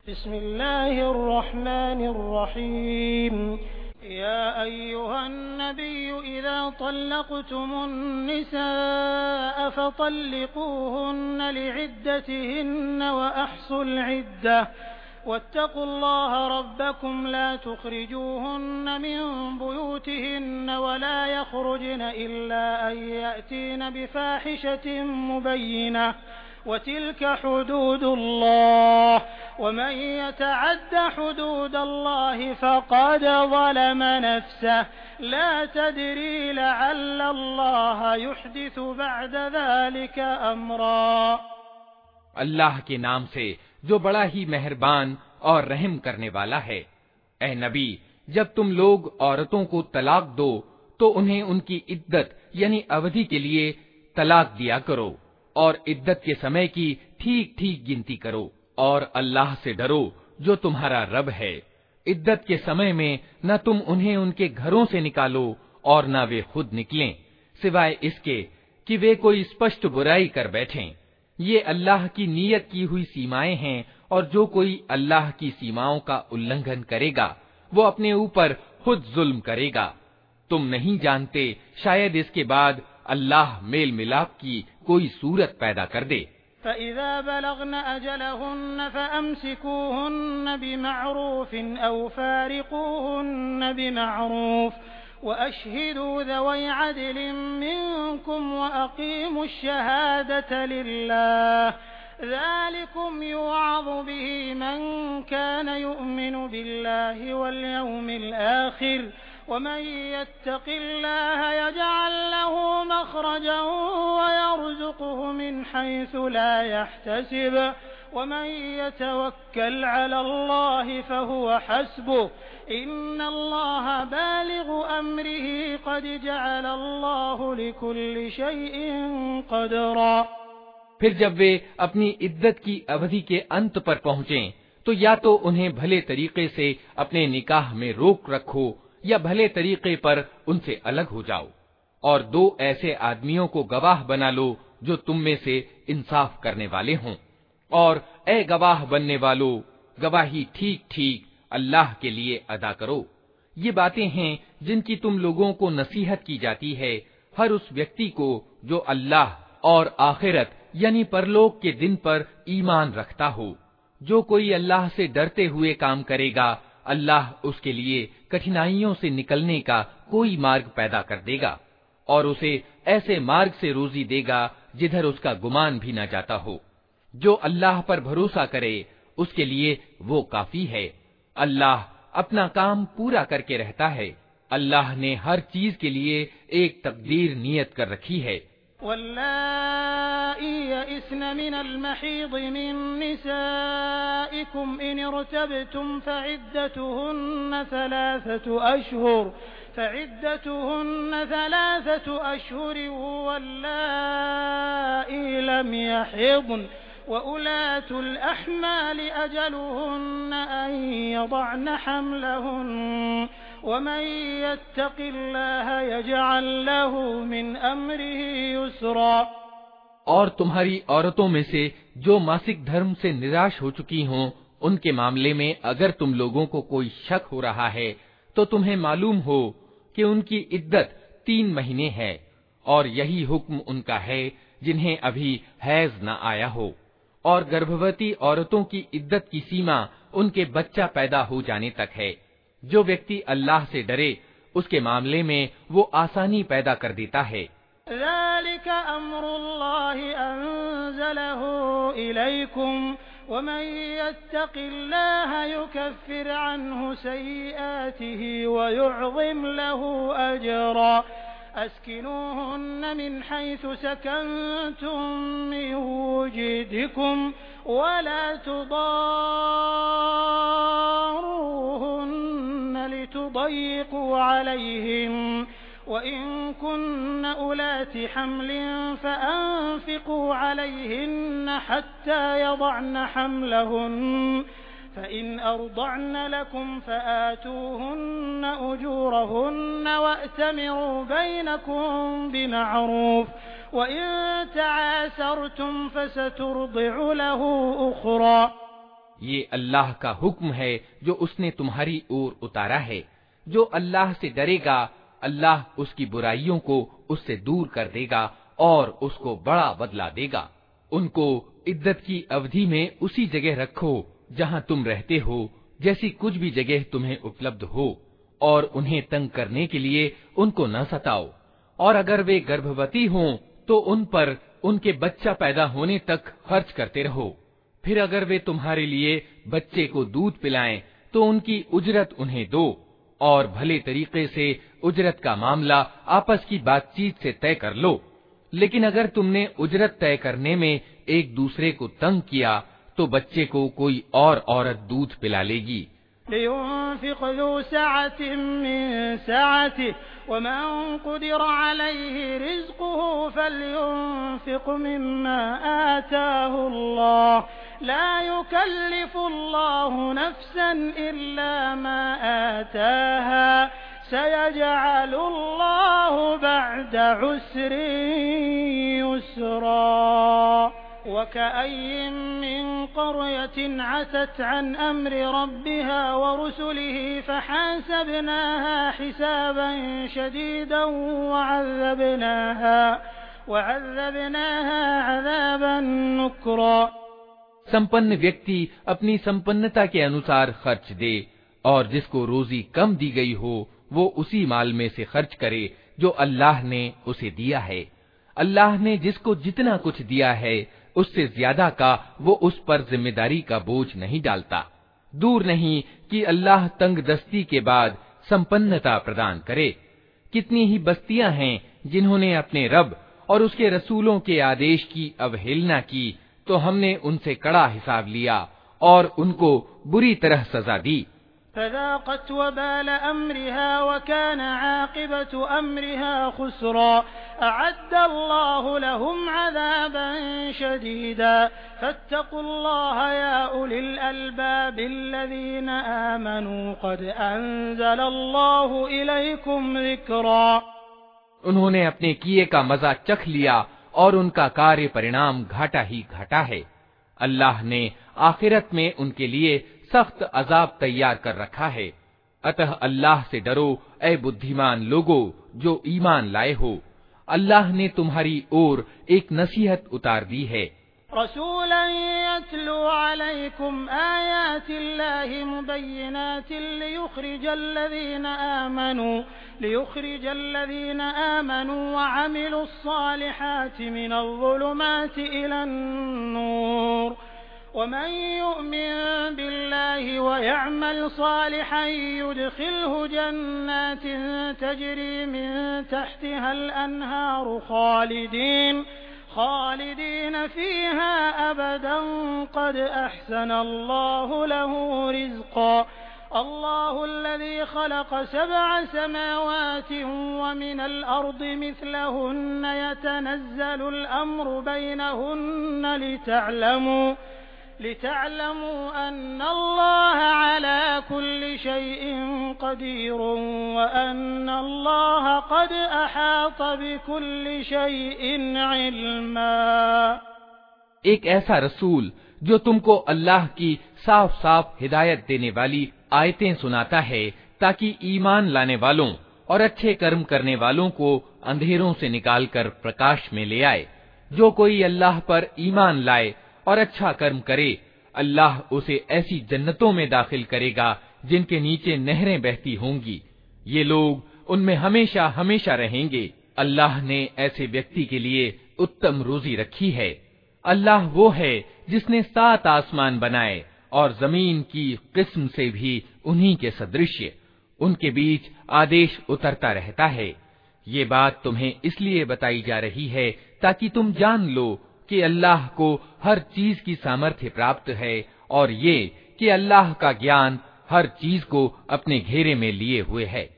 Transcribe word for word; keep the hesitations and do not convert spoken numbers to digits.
बिस्मिल्लाहिर्रहमानिर्रहीम। या अय्युहन्नबिय्यु इज़ा तल्लक़्तुमुन्निसाअ फ़तल्लिक़ूहुन्न लिइद्दतिहिन्न व अह्सुल इद्दह वत्तक़ुल्लाह रब्बकुम ला तुख़रिजूहुन्न मिन बुयूतिहिन्न वला यख़रुजन इल्ला अन यअतीन बिफ़ाहिशतिन मुबय्यिनह वतिल्क हुदूदुल्लाह वमन यतअद्द हुदूदल्लाहि फ़क़द ज़लम नफ़्सह ला तदरी लअल्लल्लाह युहदिसु बअद ज़ालिक अम्रा। अल्लाह के नाम से जो बड़ा ही मेहरबान और रहम करने वाला है। ए नबी, जब तुम लोग औरतों को तलाक दो तो उन्हें उनकी इद्दत यानी अवधि के लिए तलाक दिया करो और इद्दत के समय की ठीक ठीक गिनती करो और अल्लाह से डरो जो तुम्हारा रब है। इद्दत के समय में न तुम उन्हें उनके घरों से निकालो और न वे खुद निकलें, सिवाय इसके कि वे कोई स्पष्ट बुराई कर बैठें। ये अल्लाह की नियत की हुई सीमाएं हैं और जो कोई अल्लाह की सीमाओं का उल्लंघन करेगा वो अपने ऊपर खुद जुल्म करेगा। तुम नहीं जानते, शायद इसके बाद अल्लाह मेल मिलाप की कोई सूरत पैदा कर दे। फ़इज़ा बलग़न अजलहुन्न फ़अम्सिकूहुन्न बिमअरूफ़िन औ फ़ारिक़ूहुन्न बिमअरूफ़ वअश्हिदू ज़वै अदलिन मिनकुम वअक़ीमुश शहादत लिल्लाह ज़ालिकुम युअज़ु बिही मन कान युअमिनु बिल्लाहि वल यौमिल आखिर वमन यत्तक़िल्लाह यजअल लहू मख़रजन वयरज़ुक़हु मिन हैसु ला यहतसिब वमन यतवक्कल अलल्लाहि फ़हुव हस्बुह इन्नल्लाह बालिग़ु अम्रिही क़द जअलल्लाहु लिकुल्लि शैइन क़दरा। फिर जब वे अपनी इद्दत की अवधि के अंत पर पहुँचें तो या तो उन्हें भले तरीके से अपने निकाह में रोक रखो या भले तरीके पर उनसे अलग हो जाओ और दो ऐसे आदमियों को गवाह बना लो जो तुम में से इंसाफ करने वाले हों। और ए गवाह बनने वालों, गवाही ठीक ठीक अल्लाह के लिए अदा करो। ये बातें हैं जिनकी तुम लोगों को नसीहत की जाती है हर उस व्यक्ति को जो अल्लाह और आखिरत यानी परलोक के दिन पर ईमान रखता हो। जो कोई अल्लाह से डरते हुए काम करेगा, अल्लाह उसके लिए कठिनाइयों से निकलने का कोई मार्ग पैदा कर देगा और उसे ऐसे मार्ग से रोजी देगा जिधर उसका गुमान भी न जाता हो। जो अल्लाह पर भरोसा करे उसके लिए वो काफी है। अल्लाह अपना काम पूरा करके रहता है। अल्लाह ने हर चीज के लिए एक तकदीर नियत कर रखी है। वल्लाई यइस्न मिनल महीज़ मिन निसाइकुम इन इर्तबतुम फ़इद्दतुहुन्न सलासतु अशहुर फ़इद्दतुहुन्न सलासतु अशहुर वल्लाई लम यहिज़्न वउलातुल अहमाल अजलुहुन्न अन यضعन हम्लहुन्न वमन यत्तक़िल्लाह यजअल लहू मिन अम्रिही युस्रा। और तुम्हारी औरतों में से जो मासिक धर्म से निराश हो चुकी हों, उनके मामले में अगर तुम लोगों को कोई शक हो रहा है तो तुम्हें मालूम हो कि उनकी इद्दत तीन महीने है और यही हुक्म उनका है जिन्हें अभी हैज न आया हो। और गर्भवती औरतों की इद्दत की सीमा उनके बच्चा पैदा हो जाने तक है। जो व्यक्ति अल्लाह से डरे उसके मामले में वो आसानी पैदा कर देता है। ज़ालिक अम्रुल्लाहि अंज़लहु इलैकुम वमन यत्तक़िल्लाह युकफ्फिर अन्हु सय्यिआतिही वयुअज़िम लहू अजरा। अस्किनूहुन्न मिन हैसु सकनतुम मिन वुजदिकुम वला तुदारूहुन्न लितुضय्यिक़ू अलैहिन वइन कुन्न उलाति हम्लिन फ़अन्फ़िक़ू अलैहिन्न हत्ता यضعन हम्लहुन्न फ़इन अर्ضعन लकुम फ़आतूहुन्न उजूरहुन्न वअतमिरू बैनकुम बिमअरूफ़ वइन तआसरतुम फ़सतुरदिअ लहू उख़रा। ये अल्लाह का हुक्म है जो उसने तुम्हारी ओर उतारा है। जो अल्लाह से डरेगा, अल्लाह उसकी बुराइयों को उससे दूर कर देगा और उसको बड़ा बदला देगा। उनको इद्दत की अवधि में उसी जगह रखो जहां तुम रहते हो, जैसी कुछ भी जगह तुम्हें उपलब्ध हो, और उन्हें तंग करने के लिए उनको न सताओ। और अगर वे गर्भवती हों तो उन पर उनके बच्चा पैदा होने तक खर्च करते रहो। फिर अगर वे तुम्हारे लिए बच्चे को दूध पिलाएं तो उनकी उजरत उन्हें दो, और भले तरीके से उजरत का मामला आपस की बातचीत से तय कर लो। लेकिन अगर तुमने उजरत तय करने में एक दूसरे को तंग किया तो बच्चे को कोई और औरत दूध पिला लेगी। लियुन्फ़िक़ ज़ू सअतिन मिन सअतिही वमन क़ुदिर अलैहि रिज़्क़ुहु फ़लयुन्फ़िक़ मिम्मा आताहुल्लाह ला युकल्लिफ़ुल्लाहु नफ़्सन इल्ला मा आताहा सयजअलुल्लाहु बअद उस्रिन युस्रा। वकअय्यिन मिन क़रयतिन अतत अन अम्रि रब्बिहा वरुसुलिही फहसबनाहा हिसाबन शदीदन वअज़्ज़बनाहा वअज़्ज़बनाहा अज़ाबन नुक्रा। संपन्न व्यक्ति अपनी संपन्नता के अनुसार खर्च दे, और जिसको रोजी कम दी गई हो वो उसी माल में से खर्च करे जो अल्लाह ने उसे दिया है। अल्लाह ने जिसको जितना कुछ दिया है उससे ज्यादा का वो उस पर जिम्मेदारी का बोझ नहीं डालता। दूर नहीं कि अल्लाह तंगदस्ती के बाद संपन्नता प्रदान करे। कितनी ही बस्तियां हैं जिन्होंने अपने रब और उसके रसूलों के आदेश की अवहेलना की, तो हमने उनसे कड़ा हिसाब लिया और उनको बुरी तरह सजा दी। फ़ज़ाक़त वबाल अम्रिहा वकान आक़िबतु अम्रिहा खुस्रा। अअद्दल्लाहु लहुम अज़ाबन शदीदा फ़त्तक़ुल्लाह या उलिल अलबाबिल्लज़ीना आमनू क़द अंज़लल्लाहु इलैकुम ज़िक्रा। उन्होंने अपने किए का मजा चख लिया और उनका कार्य परिणाम घाटा ही घाटा है। अल्लाह ने आखिरत में उनके लिए सख्त अजाब तैयार कर रखा है। अतः अल्लाह से डरो ए बुद्धिमान लोगो जो ईमान लाए हो। अल्लाह ने तुम्हारी ओर एक नसीहत उतार दी है। रसूलन यत्लू अलैकुम आयातिल्लाहि मुबय्यिनातिन लियुखरिजल्लज़ीना आमनू लियुखरिजल्लज़ीना आमनू वअमिलुस्सालिहाति मिनज़्ज़ुलुमाति इलन्नूर वमन यु'मिन बिल्लाहि वयअमल सालिहन युदखिलहु जन्नातिन तजरी मिन तहतिहल अनहारु खालिदीन खालिदीन फीहा अबदन क़द अहसन अल्लाहु लहु रिज़्क़ा। अल्लाहु अल्लज़ी खलक़ सबअ समावातिन व मिनल अर्दि मिस्लहुन्न यतनज़्ज़लुल अम्रु बैनहुन्न लितअलमू लितअलमू अन्नल्लाह अला कुल्लि शैइन क़दीरुन व अन्नल्लाह क़द अहात बिकुल्लि शैइन इल्मा। एक ऐसा रसूल जो तुमको अल्लाह की साफ साफ हिदायत देने वाली आयतें सुनाता है, ताकि ईमान लाने वालों और अच्छे कर्म करने वालों को अंधेरों से निकालकर प्रकाश में ले आए। जो कोई अल्लाह पर ईमान लाए और अच्छा कर्म करे, अल्लाह उसे ऐसी जन्नतों में दाखिल करेगा जिनके नीचे नहरें बहती होंगी। ये लोग उनमें हमेशा हमेशा रहेंगे। अल्लाह ने ऐसे व्यक्ति के लिए उत्तम रोजी रखी है। अल्लाह वो है जिसने सात आसमान बनाए और जमीन की किस्म से भी उन्हीं के सदृश्य। उनके बीच आदेश उतरता रहता है। ये बात तुम्हें इसलिए बताई जा रही है ताकि तुम जान लो कि अल्लाह को हर चीज की सामर्थ्य प्राप्त है, और ये कि अल्लाह का ज्ञान हर चीज को अपने घेरे में लिए हुए है।